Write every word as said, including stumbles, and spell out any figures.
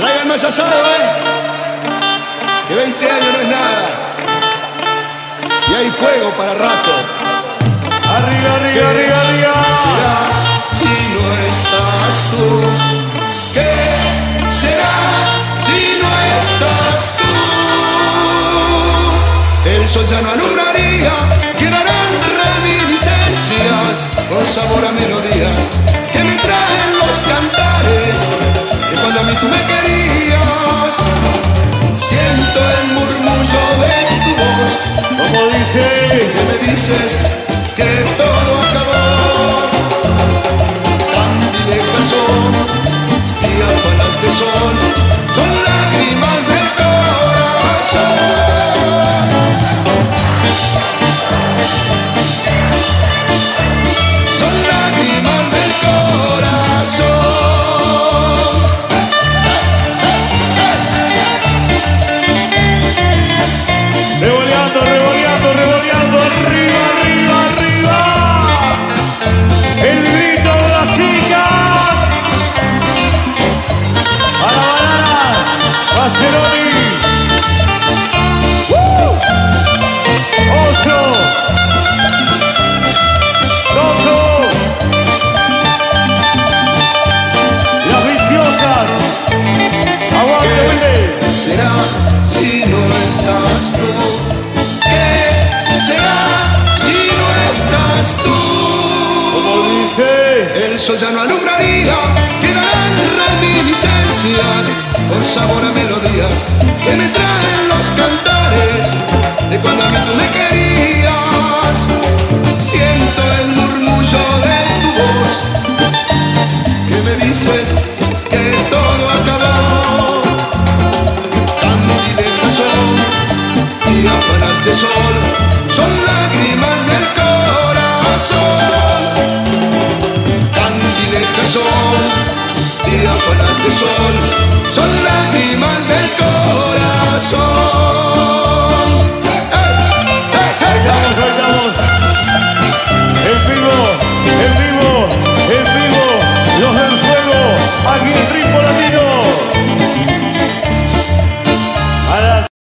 Traigan más asado, ¿eh? Que veinte años no es nada. Y hay fuego para rato. Arriba, arriba, ¿Qué arriba, arriba. será si no estás tú? ¿Qué será si no estás tú? El sol ya no alumbraría, quedarán reminiscencias con sabor a melodía que me traen los cantares de cuando a mí tú me querías. Siento el murmullo de tu voz, Como dice, que me dices que todo acabó. Candilejas son diáfanas de sol, son lágrimas del corazón. Son lágrimas del corazón. revoleando, revoleando, revoleando, arriba, arriba, arriba. El grito de las chicas. A la banana, Mascheroni. ¡Woo! Ocho. Doce. Las viciosas. Aguante, Willy. ¿Qué será si no estás tú? ¿Qué será si no estás tú? Como dice, El sol ya no alumbraría, quedarán reminiscencias con sabor a melodías que me traen los cantares de cuando a mí tú me querías. Siento el murmullo de tu voz que me dices que todo acabó. Candilejas son diáfanas de sol, son lágrimas del corazón. Candilejas son diáfanas de sol, son lágrimas